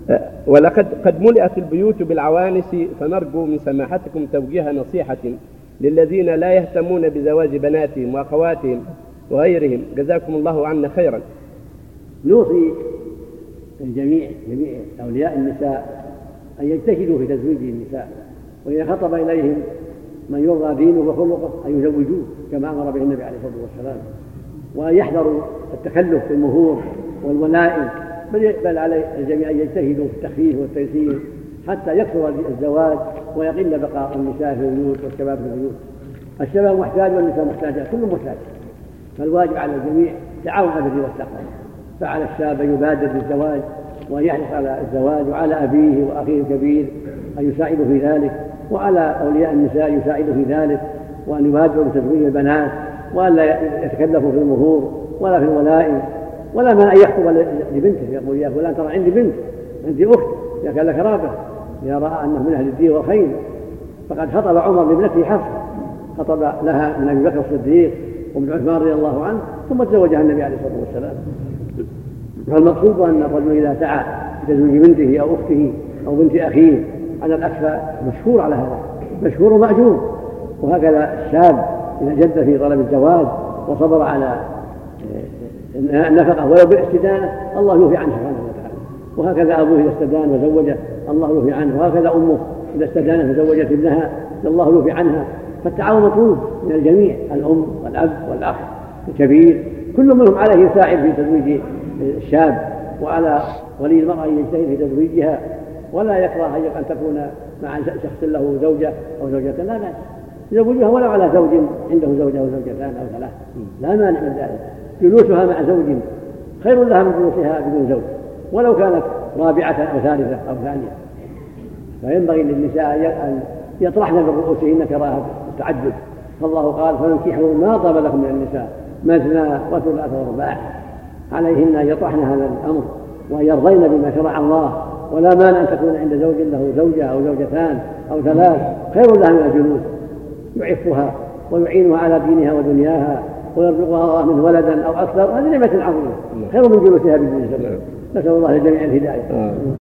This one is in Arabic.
ولقد ملئت البيوت بالعوانس، فنرجو من سماحتكم توجيه نصيحة للذين لا يهتمون بزواج بناتهم وأخواتهم وغيرهم، جزاكم الله عنا خيرا. نوصي الجميع أولياء النساء أن يجتهدوا في تزويج النساء، وإذا خطب إليهم من يرضى دينه وخلقه أن يزوجوه كما أمر به النبي عليه الصلاة والسلام، وأن يحذروا التكلف في المهور والولائم، بل على الجميع أن يجتهدوا في التخفيف والتيسير حتى يكثر الزواج ويقل بقاء النساء في البيوت والشباب في البيوت. الشباب محتاج والنساء محتاجة، كل محتاج، فالواجب على الجميع تعاون على البر والتقوى. فعلى الشاب أن يبادر بالزواج وأن يحرص على الزواج، وعلى أبيه وأخيه الكبير أن يساعدوا في ذلك، وعلى أولياء النساء يساعدوا في ذلك، وأن يبادروا بتزويج البنات، وأن لا يتكلفوا في المهور ولا في الولائم، ولا ما أن يخطب لبنته يقول يا فلان ترى عندي بنت، عندي أخت، إذا كان لك رابع، إذا رأى أنه من أهل الدين والخير. فقد خطب عمر لابنته حفصة، خطب لها من أبي بكر الصديق وابن عثمان رضي الله عنه، ثم تزوجها النبي عليه الصلاة والسلام. فالمقصود أن الرجل إذا سعى بتزويج بنته أو أخته أو بنت أخيه على الأكثر مشكور على هذا، مشكور ومأجور. وهكذا الشاب إذا جد في طلب الزواج وصبر على النفقة ولو بالاستدانة الله يوفي عنه سبحانه وتعالى. وهكذا أبوه إذا استدان وزوجه الله يوفي عنه، وهكذا أمه إذا استدانت وزوجت ابنها الله يوفي عنها. فالتعاون مطلوب من الجميع، الأم والأب والأخ الكبير، كل منهم عليه يساعد في تزويج الشاب، وعلى ولي المرأة أن يجتهد في تزويجها، ولا يكره أن تكون مع شخص له زوجة أو زوجتان، لا بأس يزوجها ولو على زوج عنده زوجة أو زوجتان أو ثلاث، لا مانع من ذلك. جلوسها مع زوج خير لها من جلوسها بدون زوج، ولو كانت رابعة أو ثالثة أو ثانية. فينبغي للنساء أن يطرحن برؤوسهن كراهة التعدد، فالله قال فانكحوا ما طاب لكم من النساء مثنى وثلاث ورباع. عليهن أن يطرحن هذا الأمر وأن يرضين بما شرع الله، ولا مانع أن تكون عند زوج له زوجة أو زوجتان أو ثلاث، خير لها من الجلوس، يعفها ويعينها على دينها ودنياها ويرزقها الله منه ولدا أو أكثر، هذه نعمة عظيمة خير من جلوسها بدون سبب. نسأل الله للجميع الهداية.